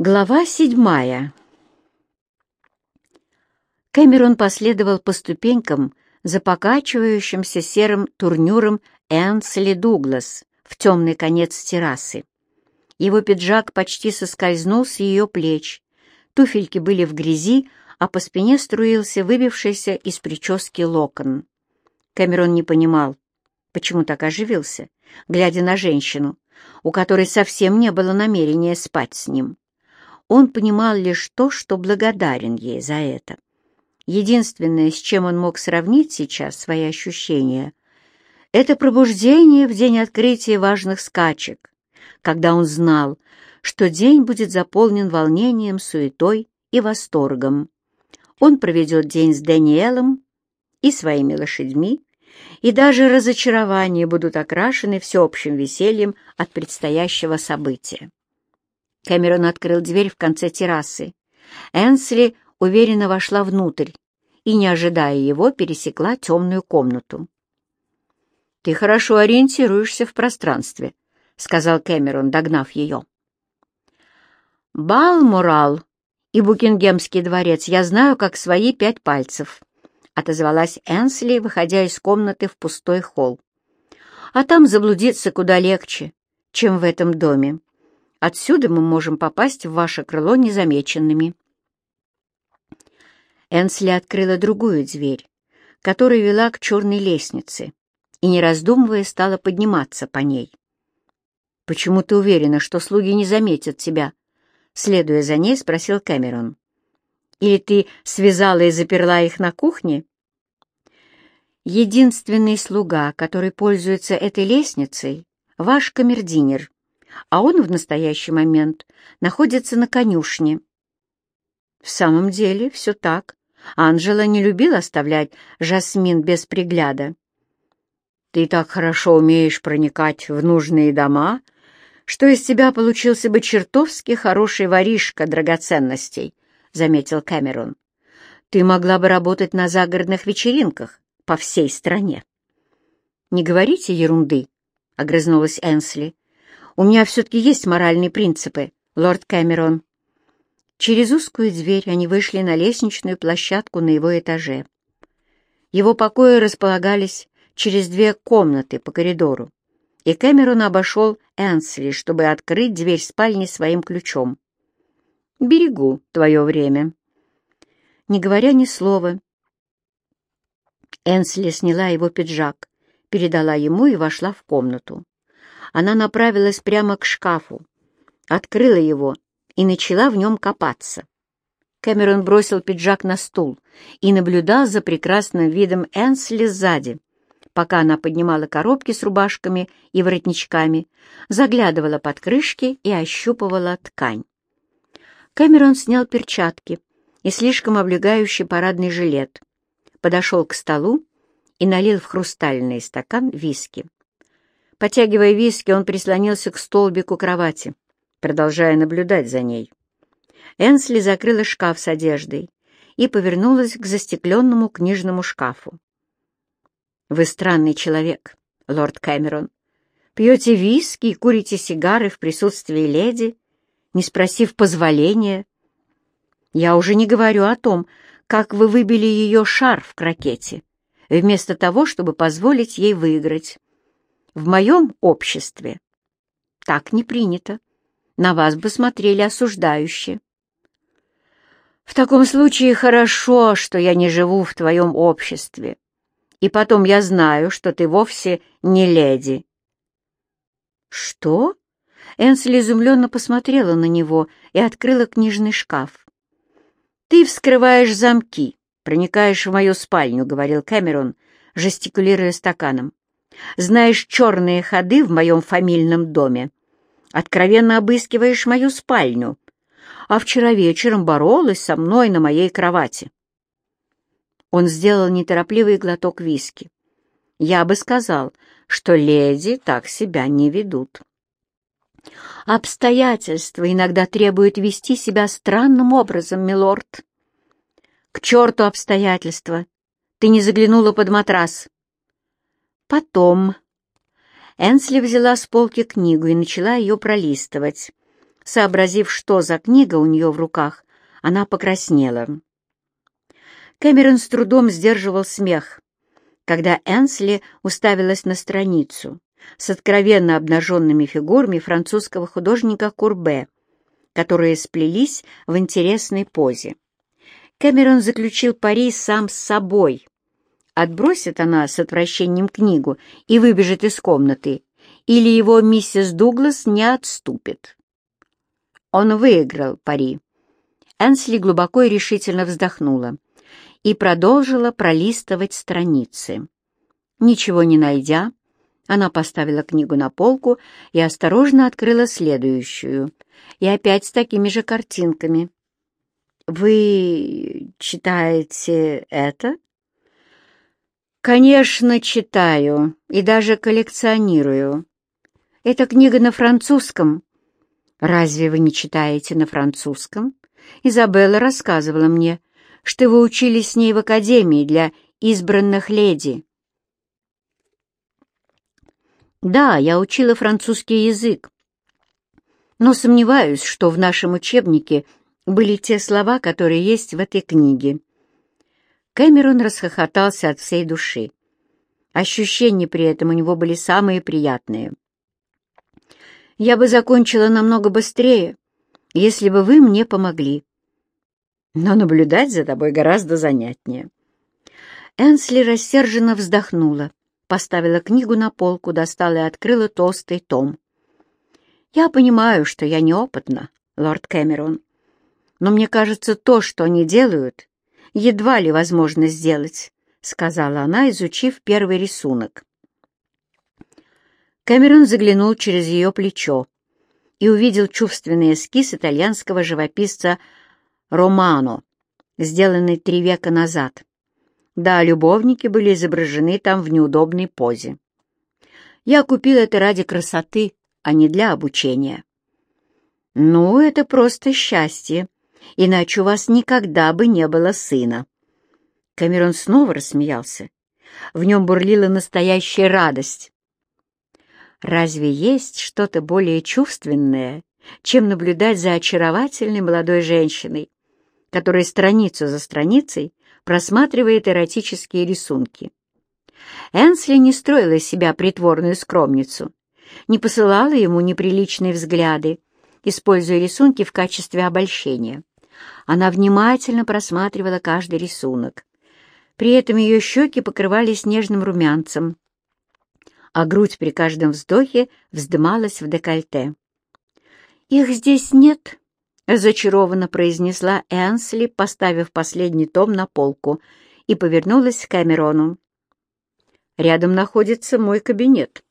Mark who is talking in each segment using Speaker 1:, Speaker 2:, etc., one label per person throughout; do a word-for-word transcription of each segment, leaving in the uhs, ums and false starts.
Speaker 1: Глава седьмая. Кэмерон последовал по ступенькам за покачивающимся серым турнюром Энсли Дуглас в темный конец террасы. Его пиджак почти соскользнул с ее плеч, туфельки были в грязи, а по спине струился выбившийся из прически локон. Кэмерон не понимал, почему так оживился, глядя на женщину, у которой совсем не было намерения спать с ним. Он понимал лишь то, что благодарен ей за это. Единственное, с чем он мог сравнить сейчас свои ощущения, это пробуждение в день открытия важных скачек, когда он знал, что день будет заполнен волнением, суетой и восторгом. Он проведет день с Дэниелом и своими лошадьми, и даже разочарования будут окрашены всеобщим весельем от предстоящего события. Кэмерон открыл дверь в конце террасы. Энсли уверенно вошла внутрь и, не ожидая его, пересекла темную комнату. «Ты хорошо ориентируешься в пространстве», — сказал Кэмерон, догнав ее. «Балморал и Букингемский дворец я знаю как свои пять пальцев», — отозвалась Энсли, выходя из комнаты в пустой холл. «А там заблудиться куда легче, чем в этом доме. Отсюда мы можем попасть в ваше крыло незамеченными». Энсли открыла другую дверь, которая вела к черной лестнице, и, не раздумывая, стала подниматься по ней. «Почему ты уверена, что слуги не заметят тебя?» Следуя за ней, спросил Кэмерон. «Или ты связала и заперла их на кухне?» «Единственный слуга, который пользуется этой лестницей, ваш камердинер, а он в настоящий момент находится на конюшне». В самом деле, все так. Анжела не любила оставлять Жасмин без пригляда. «Ты так хорошо умеешь проникать в нужные дома, что из тебя получился бы чертовски хороший воришка драгоценностей», — заметил Кэмерон. «Ты могла бы работать на загородных вечеринках по всей стране». «Не говорите ерунды», — огрызнулась Энсли. «У меня все-таки есть моральные принципы, лорд Кэмерон». Через узкую дверь они вышли на лестничную площадку на его этаже. Его покои располагались через две комнаты по коридору, и Кэмерон обошел Энсли, чтобы открыть дверь спальни своим ключом. «Берегу твое время». Не говоря ни слова, Энсли сняла его пиджак, передала ему и вошла в комнату. Она направилась прямо к шкафу, открыла его и начала в нем копаться. Кэмерон бросил пиджак на стул и наблюдал за прекрасным видом Энсли сзади, пока она поднимала коробки с рубашками и воротничками, заглядывала под крышки и ощупывала ткань. Кэмерон снял перчатки и слишком облегающий парадный жилет, подошел к столу и налил в хрустальный стакан виски. Потягивая виски, он прислонился к столбику кровати, продолжая наблюдать за ней. Энсли закрыла шкаф с одеждой и повернулась к застекленному книжному шкафу. «Вы странный человек, лорд Кэмерон. Пьете виски и курите сигары в присутствии леди, не спросив позволения. Я уже не говорю о том, как вы выбили ее шар в крокете, вместо того, чтобы позволить ей выиграть. В моем обществе так не принято. На вас бы смотрели осуждающе». «В таком случае хорошо, что я не живу в твоем обществе. И потом я знаю, что ты вовсе не леди». «Что?» Энсли изумленно посмотрела на него и открыла книжный шкаф. «Ты вскрываешь замки, проникаешь в мою спальню», — говорил Кэмерон, жестикулируя стаканом. «Знаешь черные ходы в моем фамильном доме. Откровенно обыскиваешь мою спальню, а вчера вечером боролась со мной на моей кровати». Он сделал неторопливый глоток виски. «Я бы сказал, что леди так себя не ведут». «Обстоятельства иногда требуют вести себя странным образом, милорд». «К черту обстоятельства! Ты не заглянула под матрас». «Потом...» Энсли взяла с полки книгу и начала ее пролистывать. Сообразив, что за книга у нее в руках, она покраснела. Кэмерон с трудом сдерживал смех, когда Энсли уставилась на страницу с откровенно обнаженными фигурами французского художника Курбе, которые сплелись в интересной позе. Кэмерон заключил пари сам с собой. Отбросит она с отвращением книгу и выбежит из комнаты, или его миссис Дуглас не отступит. Он выиграл пари. Энсли глубоко и решительно вздохнула и продолжила пролистывать страницы. Ничего не найдя, она поставила книгу на полку и осторожно открыла следующую, и опять с такими же картинками. «Вы читаете это?» «Конечно, читаю и даже коллекционирую. Эта книга на французском». «Разве вы не читаете на французском? Изабелла рассказывала мне, что вы учились с ней в академии для избранных леди». «Да, я учила французский язык, но сомневаюсь, что в нашем учебнике были те слова, которые есть в этой книге». Кэмерон расхохотался от всей души. Ощущения при этом у него были самые приятные. «Я бы закончила намного быстрее, если бы вы мне помогли. Но наблюдать за тобой гораздо занятнее». Энсли рассерженно вздохнула, поставила книгу на полку, достала и открыла толстый том. «Я понимаю, что я неопытна, лорд Кэмерон, но мне кажется, то, что они делают, едва ли возможно сделать», — сказала она, изучив первый рисунок. Кэмерон заглянул через ее плечо и увидел чувственный эскиз итальянского живописца Романо, сделанный три века назад. Да, любовники были изображены там в неудобной позе. «Я купил это ради красоты, а не для обучения». «Ну, это просто счастье, иначе у вас никогда бы не было сына». Кэмерон снова рассмеялся. В нем бурлила настоящая радость. Разве есть что-то более чувственное, чем наблюдать за очаровательной молодой женщиной, которая страницу за страницей просматривает эротические рисунки? Энсли не строила из себя притворную скромницу, не посылала ему неприличные взгляды, используя рисунки в качестве обольщения. Она внимательно просматривала каждый рисунок. При этом ее щеки покрывались нежным румянцем, а грудь при каждом вздохе вздымалась в декольте. «Их здесь нет», — разочарованно произнесла Энсли, поставив последний том на полку, и повернулась к Кэмерону. «Рядом находится мой кабинет»,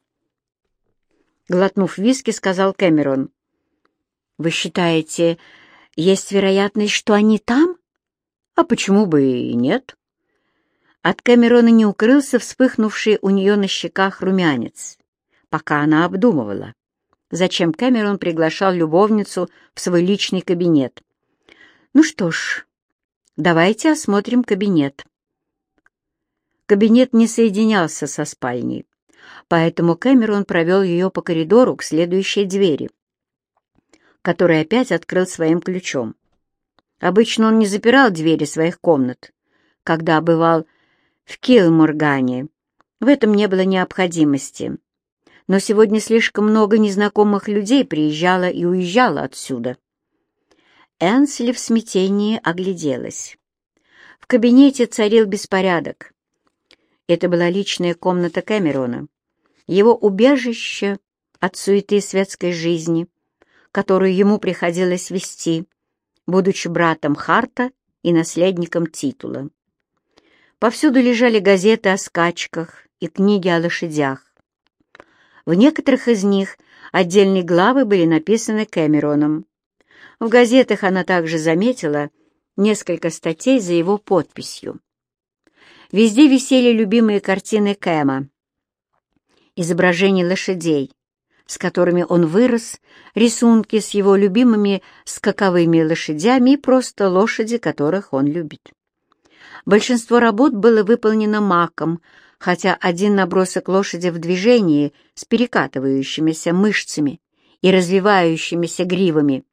Speaker 1: — глотнув виски, сказал Кэмерон. «Вы считаете, есть вероятность, что они там? А почему бы и нет?» От Кэмерона не укрылся вспыхнувший у нее на щеках румянец, пока она обдумывала, зачем Кэмерон приглашал любовницу в свой личный кабинет. «Ну что ж, давайте осмотрим кабинет». Кабинет не соединялся со спальней, поэтому Кэмерон провел ее по коридору к следующей двери, который опять открыл своим ключом. Обычно он не запирал двери своих комнат, когда бывал в Килморгане. В этом не было необходимости. Но сегодня слишком много незнакомых людей приезжало и уезжало отсюда. Энсли в смятении огляделась. В кабинете царил беспорядок. Это была личная комната Кэмерона, его убежище от суеты светской жизни, которую ему приходилось вести, будучи братом Харта и наследником титула. Повсюду лежали газеты о скачках и книги о лошадях. В некоторых из них отдельные главы были написаны Кэмероном. В газетах она также заметила несколько статей за его подписью. Везде висели любимые картины Кэма, изображения лошадей, с которыми он вырос, рисунки с его любимыми скаковыми лошадями и просто лошади, которых он любит. Большинство работ было выполнено маком, хотя один набросок лошади в движении с перекатывающимися мышцами и развивающимися гривами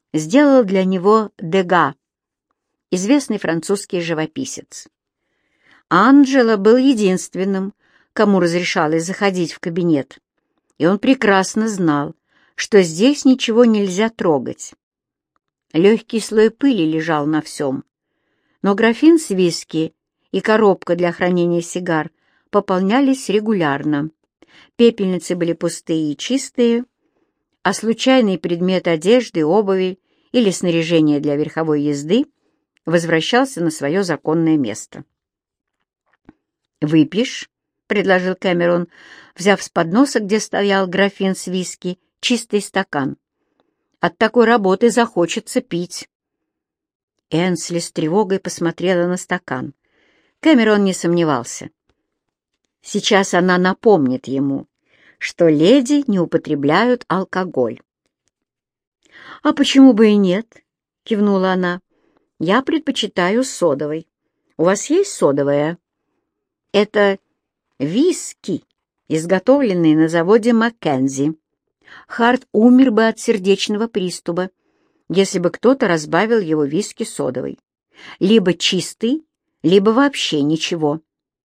Speaker 1: сделал для него Дега, известный французский живописец. Анджело был единственным, кому разрешалось заходить в кабинет, и он прекрасно знал, что здесь ничего нельзя трогать. Легкий слой пыли лежал на всем, но графин с виски и коробка для хранения сигар пополнялись регулярно. Пепельницы были пустые и чистые, а случайный предмет одежды, обуви или снаряжения для верховой езды возвращался на свое законное место. «Выпьешь?» — предложил Кэмерон, взяв с подноса, где стоял графин с виски, чистый стакан. «От такой работы захочется пить». Энсли с тревогой посмотрела на стакан. Кэмерон не сомневался. Сейчас она напомнит ему, что леди не употребляют алкоголь. «А почему бы и нет?» — кивнула она. «Я предпочитаю содовой. У вас есть содовая?» «Это виски, изготовленный на заводе Маккензи. Харт умер бы от сердечного приступа, если бы кто-то разбавил его виски содовой. Либо чистый, либо вообще ничего».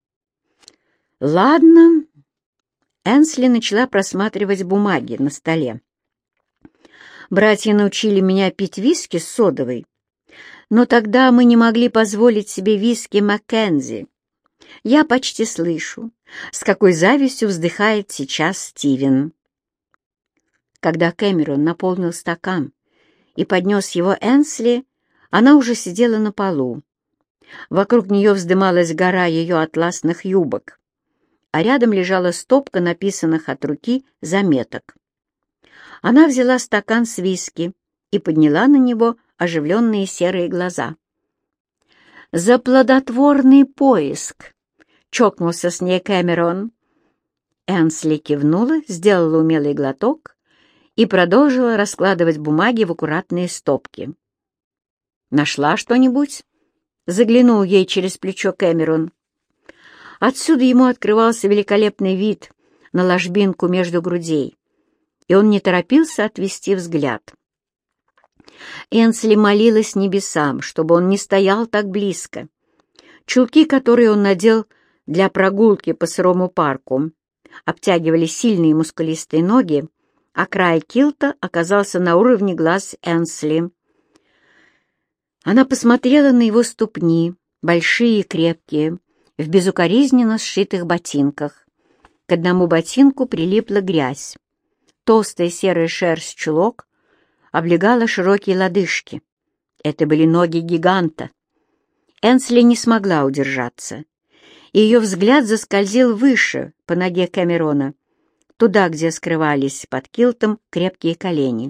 Speaker 1: «Ладно». Энсли начала просматривать бумаги на столе. «Братья научили меня пить виски с содовой, но тогда мы не могли позволить себе виски Маккензи. Я почти слышу, с какой завистью вздыхает сейчас Стивен». Когда Кэмерон наполнил стакан и поднес его Энсли, она уже сидела на полу. Вокруг нее вздымалась гора ее атласных юбок, а рядом лежала стопка написанных от руки заметок. Она взяла стакан с виски и подняла на него оживленные серые глаза. «За плодотворный поиск!» — чокнулся с ней Кэмерон. Энсли кивнула, сделала умелый глоток и продолжила раскладывать бумаги в аккуратные стопки. «Нашла что-нибудь?» — заглянул ей через плечо Кэмерон. Отсюда ему открывался великолепный вид на ложбинку между грудей, и он не торопился отвести взгляд. Энсли молилась небесам, чтобы он не стоял так близко. Чулки, которые он надел для прогулки по сырому парку, обтягивали сильные мускулистые ноги, а край килта оказался на уровне глаз Энсли. Она посмотрела на его ступни, большие и крепкие, в безукоризненно сшитых ботинках. К одному ботинку прилипла грязь. Толстая серая шерсть чулок облегала широкие лодыжки. Это были ноги гиганта. Энсли не смогла удержаться, и ее взгляд заскользил выше, по ноге Кэмерона, туда, где скрывались под килтом крепкие колени.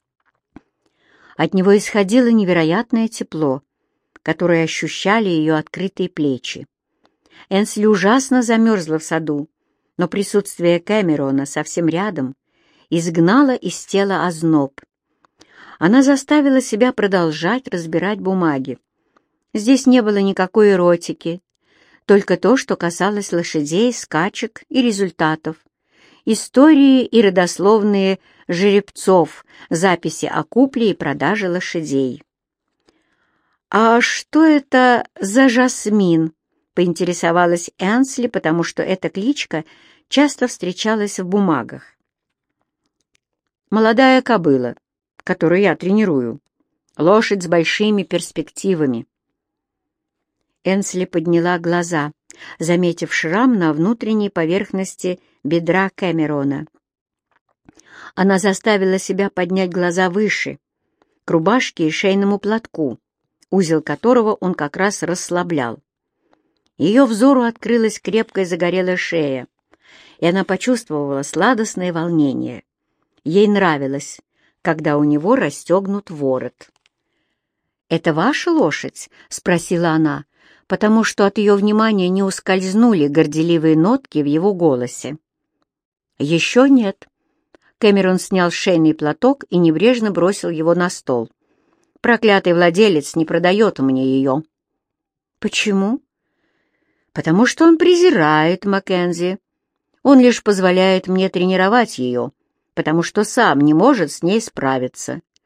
Speaker 1: От него исходило невероятное тепло, которое ощущали ее открытые плечи. Энсли ужасно замерзла в саду, но присутствие Кэмерона совсем рядом изгнало из тела озноб. Она заставила себя продолжать разбирать бумаги. Здесь не было никакой эротики, только то, что касалось лошадей, скачек и результатов, истории и родословные жеребцов, записи о купле и продаже лошадей. «А что это за Жасмин?» — поинтересовалась Энсли, потому что эта кличка часто встречалась в бумагах. «Молодая кобыла, которую я тренирую. Лошадь с большими перспективами». Энсли подняла глаза, заметив шрам на внутренней поверхности бедра Кэмерона. Она заставила себя поднять глаза выше, к рубашке и шейному платку, узел которого он как раз расслаблял. Ее взору открылась крепкая загорелая шея, и она почувствовала сладостное волнение. Ей нравилось, когда у него расстегнут ворот. «Это ваша лошадь?» — спросила она, потому что от ее внимания не ускользнули горделивые нотки в его голосе. «Еще нет». Кэмерон снял шейный платок и небрежно бросил его на стол. «Проклятый владелец не продает мне ее». «Почему?» «Потому что он презирает Маккензи. Он лишь позволяет мне тренировать ее, потому что сам не может с ней справиться.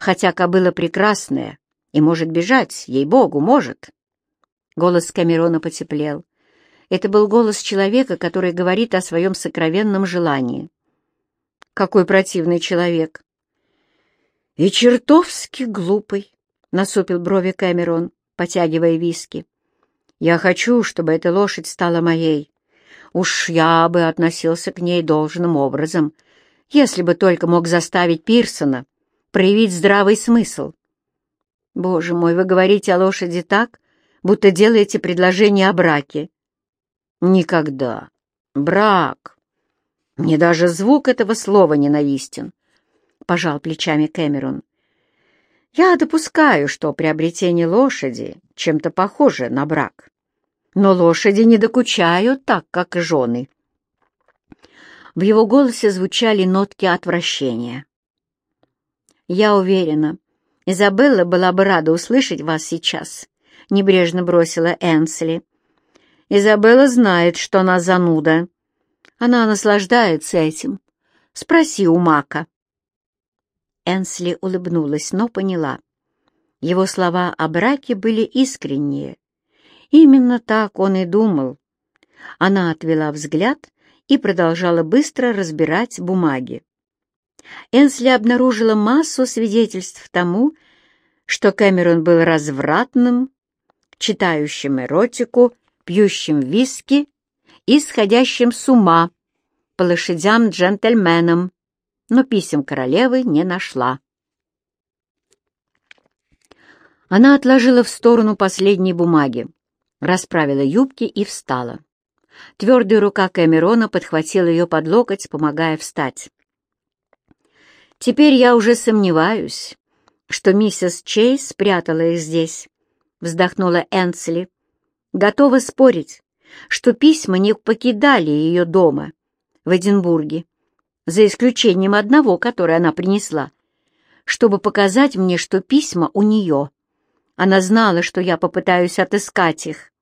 Speaker 1: хотя кобыла прекрасная и может бежать, ей-богу, может». Голос Камерона потеплел. Это был голос человека, который говорит о своем сокровенном желании. «Какой противный человек!» «И чертовски глупый», — насупил брови Камерон, потягивая виски. «Я хочу, чтобы эта лошадь стала моей. Уж я бы относился к ней должным образом, если бы только мог заставить Пирсона проявить здравый смысл». «Боже мой, вы говорите о лошади так, будто делаете предложение о браке». «Никогда. Брак. Мне даже звук этого слова ненавистен», — пожал плечами Кэмерон. «Я допускаю, что приобретение лошади чем-то похоже на брак. Но лошади не докучают так, как жены». В его голосе звучали нотки отвращения. «Я уверена, Изабелла была бы рада услышать вас сейчас», — небрежно бросила Энсли. «Изабелла знает, что она зануда. Она наслаждается этим. Спроси у Мака». Энсли улыбнулась, но поняла. Его слова о браке были искренние. Именно так он и думал. Она отвела взгляд и продолжала быстро разбирать бумаги. Энсли обнаружила массу свидетельств тому, что Кэмерон был развратным, читающим эротику, пьющим виски и сходящим с ума по лошадям-джентльменам, но писем королевы не нашла. Она отложила в сторону последней бумаги, расправила юбки и встала. Твердая рука Камерона подхватила ее под локоть, помогая встать. «Теперь я уже сомневаюсь, что миссис Чейз спрятала их здесь», — вздохнула Энсли. «Готова спорить, что письма не покидали ее дома в Эдинбурге, за исключением одного, которое она принесла, чтобы показать мне, что письма у нее. Она знала, что я попытаюсь отыскать их».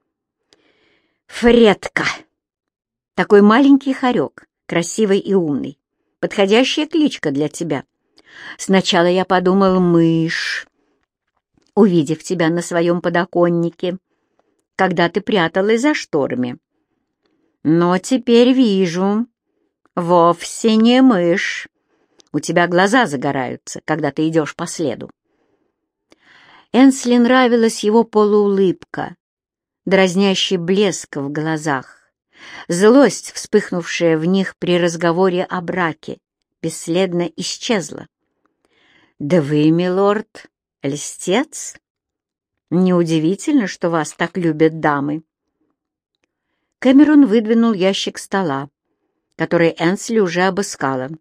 Speaker 1: «Фредка! Такой маленький хорек, красивый и умный. Подходящая кличка для тебя. Сначала я подумал «мышь», увидев тебя на своем подоконнике, когда ты пряталась за шторами. Но теперь вижу, вовсе не мышь. У тебя глаза загораются, когда ты идешь по следу». Энсли нравилась его полуулыбка, дразнящий блеск в глазах. Злость, вспыхнувшая в них при разговоре о браке, бесследно исчезла. «Да вы, милорд, льстец? Неудивительно, что вас так любят дамы». Кэмерон выдвинул ящик стола, который Энсли уже обыскала.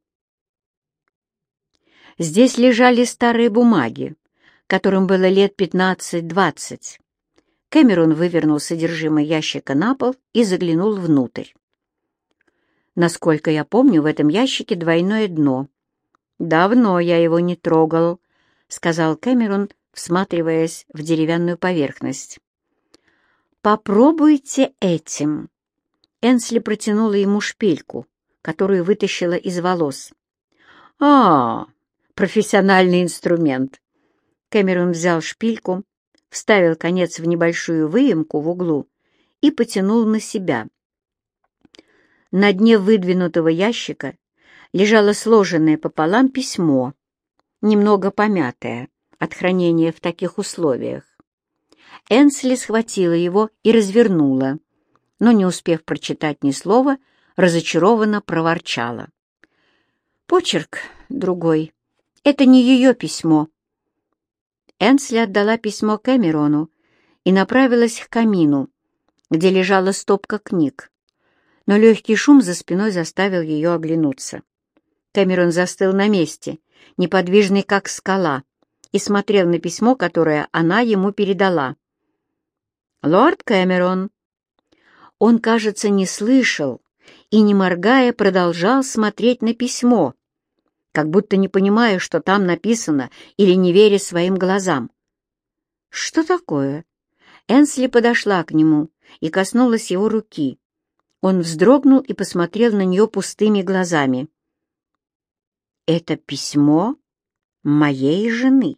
Speaker 1: Здесь лежали старые бумаги, которым было лет пятнадцать-двадцать. Кэмерон вывернул содержимое ящика на пол и заглянул внутрь. «Насколько я помню, в этом ящике двойное дно. Давно я его не трогал», — сказал Кэмерон, всматриваясь в деревянную поверхность. «Попробуйте этим». Энсли протянула ему шпильку, которую вытащила из волос. «А, профессиональный инструмент». Кэмерон взял шпильку, вставил конец в небольшую выемку в углу и потянул на себя. На дне выдвинутого ящика лежало сложенное пополам письмо, немного помятое от хранения в таких условиях. Энсли схватила его и развернула, но, не успев прочитать ни слова, разочарованно проворчала. «Почерк другой. Это не ее письмо». Энсли отдала письмо Кэмерону и направилась к камину, где лежала стопка книг, но легкий шум за спиной заставил ее оглянуться. Кэмерон застыл на месте, неподвижный как скала, и смотрел на письмо, которое она ему передала. «Лорд Кэмерон». Он, кажется, не слышал и, не моргая, продолжал смотреть на письмо, как будто не понимая, что там написано, или не веря своим глазам. «Что такое?» Энсли подошла к нему и коснулась его руки. Он вздрогнул и посмотрел на нее пустыми глазами. «Это письмо моей жены.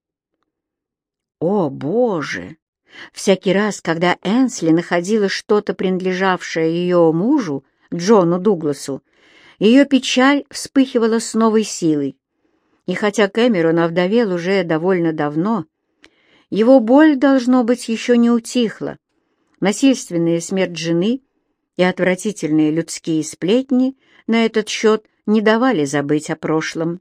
Speaker 1: О, Боже! Всякий раз, когда Энсли находила что-то, принадлежавшее ее мужу, Джону Дугласу, ее печаль вспыхивала с новой силой. И хотя Кэмерон овдовел уже довольно давно, его боль, должно быть, еще не утихла. Насильственная смерть жены и отвратительные людские сплетни на этот счет не давали забыть о прошлом.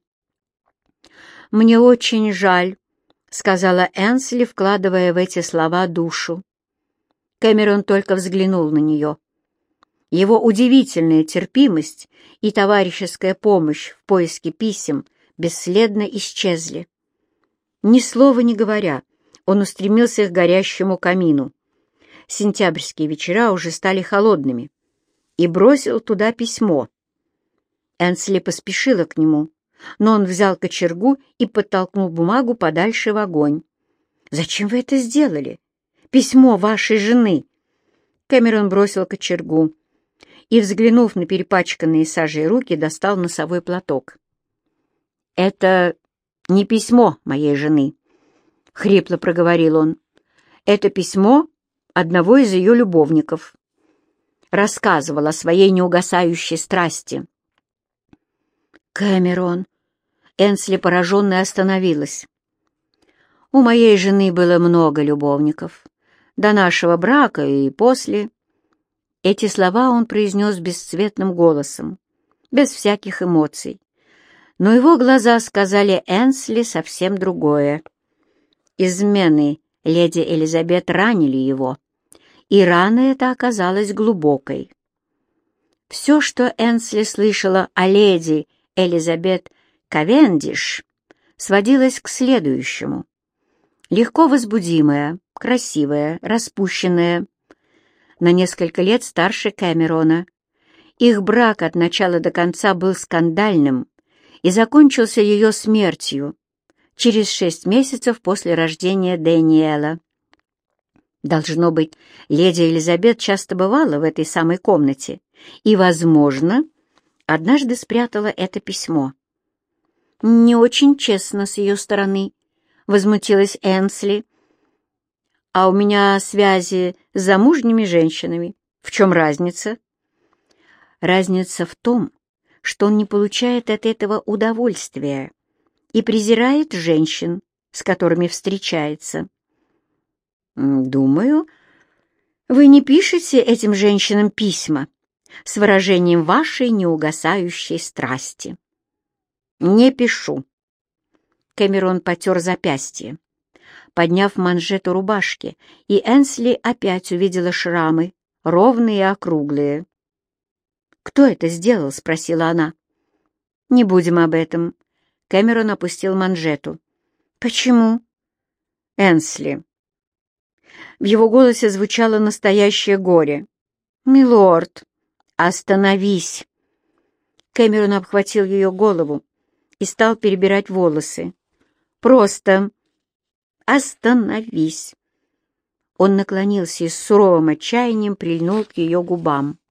Speaker 1: «Мне очень жаль», — сказала Энсли, вкладывая в эти слова душу. Кэмерон только взглянул на нее. Его удивительная терпимость и товарищеская помощь в поиске писем бесследно исчезли. Ни слова не говоря, он устремился к горящему камину. Сентябрьские вечера уже стали холодными, и бросил туда письмо. Энсли поспешила к нему, но он взял кочергу и подтолкнул бумагу подальше в огонь. «Зачем вы это сделали? Письмо вашей жены!» Кэмерон бросил кочергу и, взглянув на перепачканные сажей руки, достал носовой платок. «Это не письмо моей жены», — хрипло проговорил он. «Это письмо одного из ее любовников. Рассказывал о своей неугасающей страсти». «Кэмерон!» Энсли, пораженная, остановилась. «У моей жены было много любовников. До нашего брака и после». Эти слова он произнес бесцветным голосом, без всяких эмоций. Но его глаза сказали Энсли совсем другое. Измены леди Элизабет ранили его, и рана эта оказалась глубокой. Все, что Энсли слышала о леди Элизабет Кавендиш, сводилось к следующему. Легко возбудимая, красивая, распущенная, на несколько лет старше Кэмерона. Их брак от начала до конца был скандальным и закончился ее смертью через шесть месяцев после рождения Дэниела. Должно быть, леди Элизабет часто бывала в этой самой комнате и, возможно, однажды спрятала это письмо. «Не очень честно с ее стороны», — возмутилась Энсли. «А у меня связи с замужними женщинами. В чем разница?» «Разница в том, что он не получает от этого удовольствия и презирает женщин, с которыми встречается». «Думаю, вы не пишете этим женщинам письма с выражением вашей неугасающей страсти». «Не пишу». Кэмерон потер запястье, подняв манжету рубашки, и Энсли опять увидела шрамы, ровные и округлые. «Кто это сделал?» — спросила она. «Не будем об этом». Кэмерон опустил манжету. «Почему?» «Энсли». В его голосе звучало настоящее горе. «Милорд, остановись!» Кэмерон обхватил ее голову и стал перебирать волосы. «Просто остановись!» Он наклонился и с суровым отчаянием прильнул к ее губам.